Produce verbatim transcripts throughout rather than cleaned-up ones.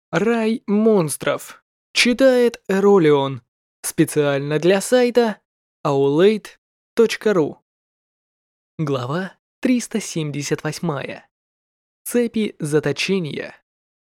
Рай монстров. Читает Эролион. Специально для сайта аулейт точка ру. Глава триста семьдесят восемь. Цепи заточения.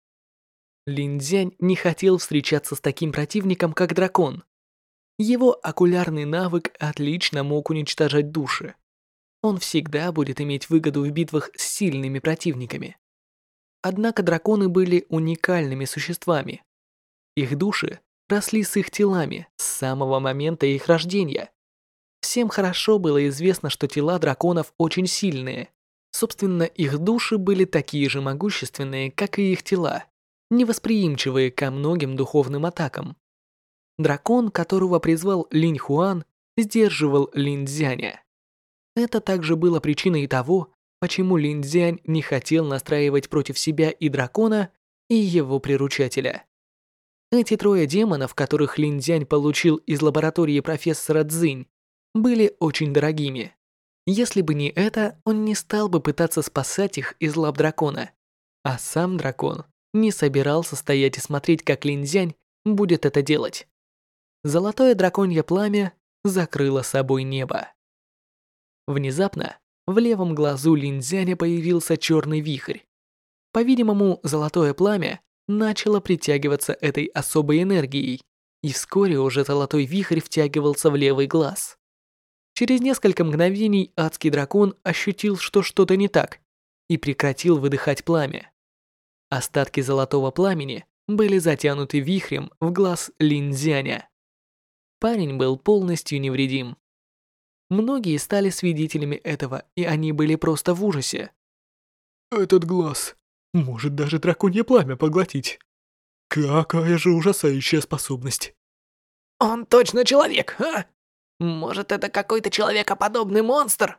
Лин Цзянь не хотел встречаться с таким противником, как дракон. Его окулярный навык отлично мог уничтожать души. Он всегда будет иметь выгоду в битвах с сильными противниками. Однако драконы были уникальными существами. Их души росли с их телами с самого момента их рождения. Всем хорошо было известно, что тела драконов очень сильные. Собственно, их души были такие же могущественные, как и их тела, невосприимчивые ко многим духовным атакам. Дракон, которого призвал Линь Хуан, сдерживал Лин Цзяня. Это также было причиной того, почему Лин Цзянь не хотел настраивать против себя и дракона, и его приручателя. Эти трое демонов, которых Лин Цзянь получил из лаборатории профессора Цзинь, были очень дорогими. Если бы не это, он не стал бы пытаться спасать их из лап дракона. А сам дракон не собирался стоять и смотреть, как Лин Цзянь будет это делать. Золотое драконье пламя закрыло собой небо. Внезапно в левом глазу Лин Цзяня появился черный вихрь. По-видимому, золотое пламя начало притягиваться этой особой энергией, и вскоре уже золотой вихрь втягивался в левый глаз. Через несколько мгновений адский дракон ощутил, что что-то не так, и прекратил выдыхать пламя. Остатки золотого пламени были затянуты вихрем в глаз Лин Цзяня. Парень был полностью невредим. Многие стали свидетелями этого, и они были просто в ужасе. Этот глаз может даже драконье пламя поглотить. Какая же ужасающая способность. Он точно человек, а? Может, это какой-то человекоподобный монстр?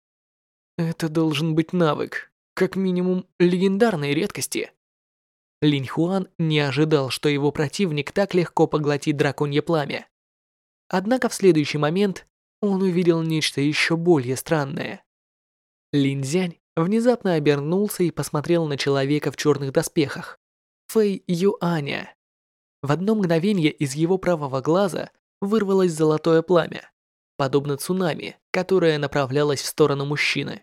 Это должен быть навык, как минимум легендарной редкости. Линь Хуан не ожидал, что его противник так легко поглотит драконье пламя. Однако в следующий момент он увидел нечто еще более странное. Лин Цзянь внезапно обернулся и посмотрел на человека в черных доспехах, Фэй Юаня. В одно мгновение из его правого глаза вырвалось золотое пламя, подобно цунами, которое направлялось в сторону мужчины.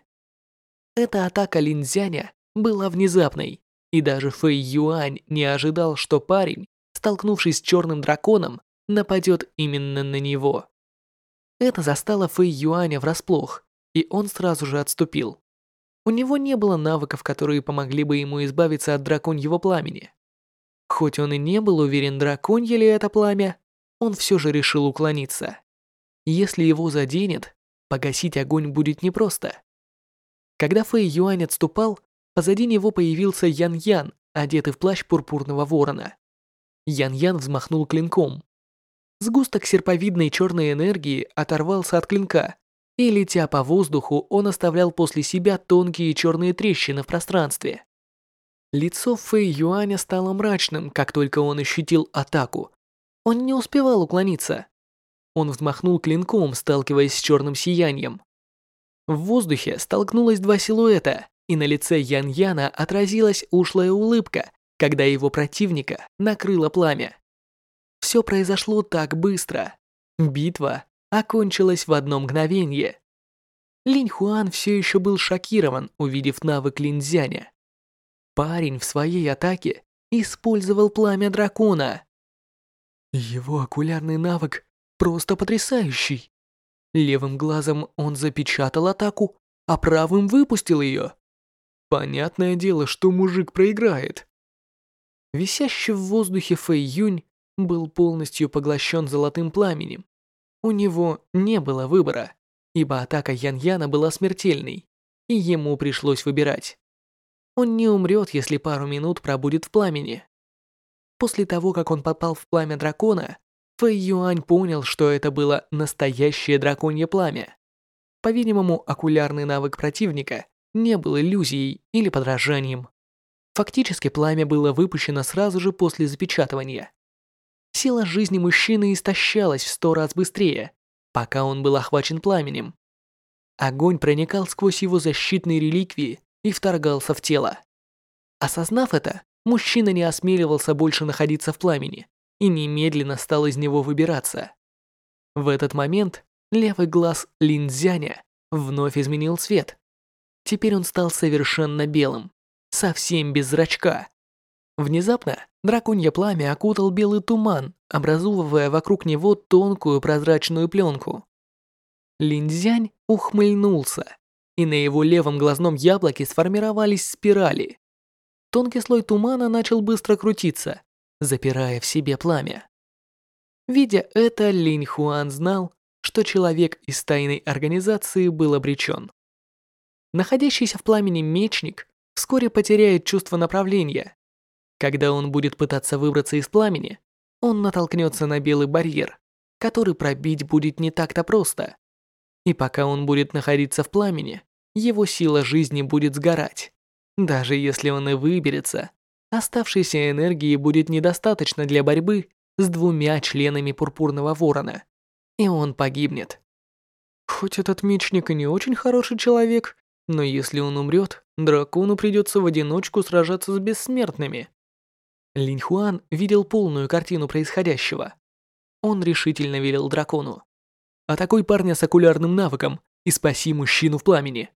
Эта атака Лин Цзяня была внезапной, и даже Фэй Юань не ожидал, что парень, столкнувшись с черным драконом, нападет именно на него. Это застало Фэй Юаня врасплох, и он сразу же отступил. У него не было навыков, которые помогли бы ему избавиться от драконьего пламени. Хоть он и не был уверен, драконье ли это пламя, он все же решил уклониться. Если его заденет, погасить огонь будет непросто. Когда Фэй Юань отступал, позади него появился Ян Ян, одетый в плащ пурпурного ворона. Ян Ян взмахнул клинком. Сгусток серповидной черной энергии оторвался от клинка, и, летя по воздуху, он оставлял после себя тонкие черные трещины в пространстве. Лицо Фэй Юаня стало мрачным, как только он ощутил атаку. Он не успевал уклониться. Он взмахнул клинком, сталкиваясь с черным сиянием. В воздухе столкнулось два силуэта, и на лице Ян Яна отразилась ушлая улыбка, когда его противника накрыло пламя. Все произошло так быстро. Битва окончилась в одно мгновение. Линь Хуан все еще был шокирован, увидев навык Лин Цзяня. Парень в своей атаке использовал пламя дракона. Его окулярный навык просто потрясающий. Левым глазом он запечатал атаку, а правым выпустил ее. Понятное дело, что мужик проиграет. Висящий в воздухе Фэй Юнь был полностью поглощен золотым пламенем. У него не было выбора, ибо атака Ян Яна была смертельной, и ему пришлось выбирать. Он не умрет, если пару минут пробудет в пламени. После того, как он попал в пламя дракона, Фэй Юань понял, что это было настоящее драконье пламя. По-видимому, окулярный навык противника не был иллюзией или подражанием. Фактически пламя было выпущено сразу же после запечатывания. Сила жизни мужчины истощалась в сто раз быстрее, пока он был охвачен пламенем. Огонь проникал сквозь его защитные реликвии и вторгался в тело. Осознав это, мужчина не осмеливался больше находиться в пламени и немедленно стал из него выбираться. В этот момент левый глаз Линцзяня вновь изменил цвет. Теперь он стал совершенно белым, совсем без зрачка. Внезапно драконье пламя окутал белый туман, образовывая вокруг него тонкую прозрачную пленку. Линцзянь ухмыльнулся, и на его левом глазном яблоке сформировались спирали. Тонкий слой тумана начал быстро крутиться, запирая в себе пламя. Видя это, Линь Хуан знал, что человек из тайной организации был обречен. Находящийся в пламени мечник вскоре потеряет чувство направления. Когда он будет пытаться выбраться из пламени, он натолкнется на белый барьер, который пробить будет не так-то просто. И пока он будет находиться в пламени, его сила жизни будет сгорать. Даже если он и выберется, оставшейся энергии будет недостаточно для борьбы с двумя членами Пурпурного Ворона, и он погибнет. Хоть этот мечник и не очень хороший человек, но если он умрет, дракону придется в одиночку сражаться с бессмертными. Линь Хуан видел полную картину происходящего. Он решительно велел дракону: «Атакуй парня с окулярным навыком и спаси мужчину в пламени».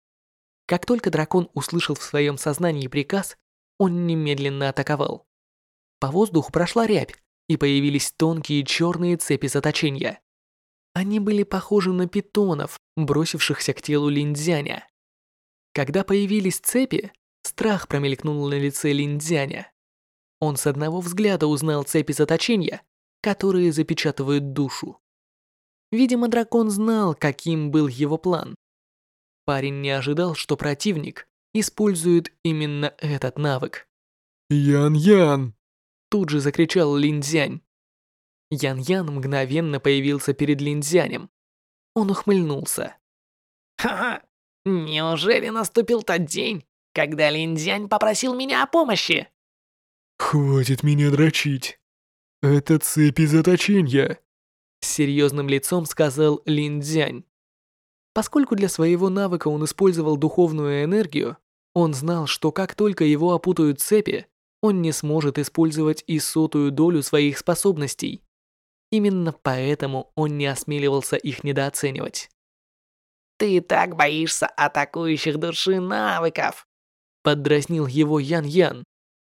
Как только дракон услышал в своем сознании приказ, он немедленно атаковал. По воздуху прошла рябь, и появились тонкие черные цепи заточения. Они были похожи на питонов, бросившихся к телу Линцзяня. Когда появились цепи, страх промелькнул на лице Линцзяня. Он с одного взгляда узнал цепи заточения, которые запечатывают душу. Видимо, дракон знал, каким был его план. Парень не ожидал, что противник использует именно этот навык. Ян-Ян! Тут же закричал Линцзянь. Ян-Ян мгновенно появился перед Линцзянем. Он ухмыльнулся. Ха-ха! Неужели наступил тот день, когда Линцзянь попросил меня о помощи? Хватит меня дрочить. Это цепи заточения. С серьезным лицом сказал Линцзянь. Поскольку для своего навыка он использовал духовную энергию, он знал, что как только его опутают цепи, он не сможет использовать и сотую долю своих способностей. Именно поэтому он не осмеливался их недооценивать. Ты так боишься атакующих души навыков. Поддразнил его Ян-Ян.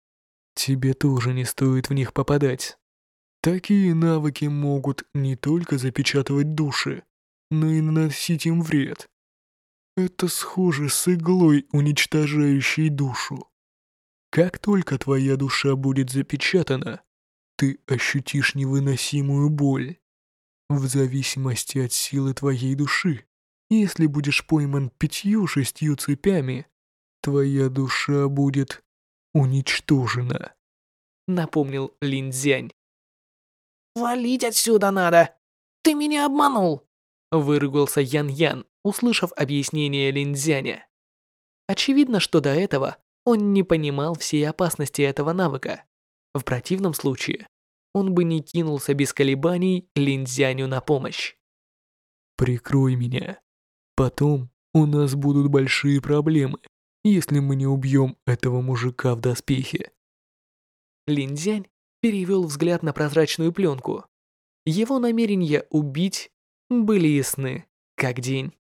Тебе тоже не стоит в них попадать. Такие навыки могут не только запечатывать души, но и наносить им вред. Это схоже с иглой, уничтожающей душу. Как только твоя душа будет запечатана, ты ощутишь невыносимую боль. В зависимости от силы твоей души, если будешь пойман пятью-шестью цепями, твоя душа будет уничтожена. Напомнил Линцзянь. Валить отсюда надо. Ты меня обманул. Выругался Ян-Ян, услышав объяснение Линцзяня. Очевидно, что до этого он не понимал всей опасности этого навыка. В противном случае он бы не кинулся без колебаний Линцзяню на помощь. Прикрой меня. Потом у нас будут большие проблемы, если мы не убьем этого мужика в доспехе. Линцзянь перевел взгляд на прозрачную пленку. Его намерения убить были ясны, как день.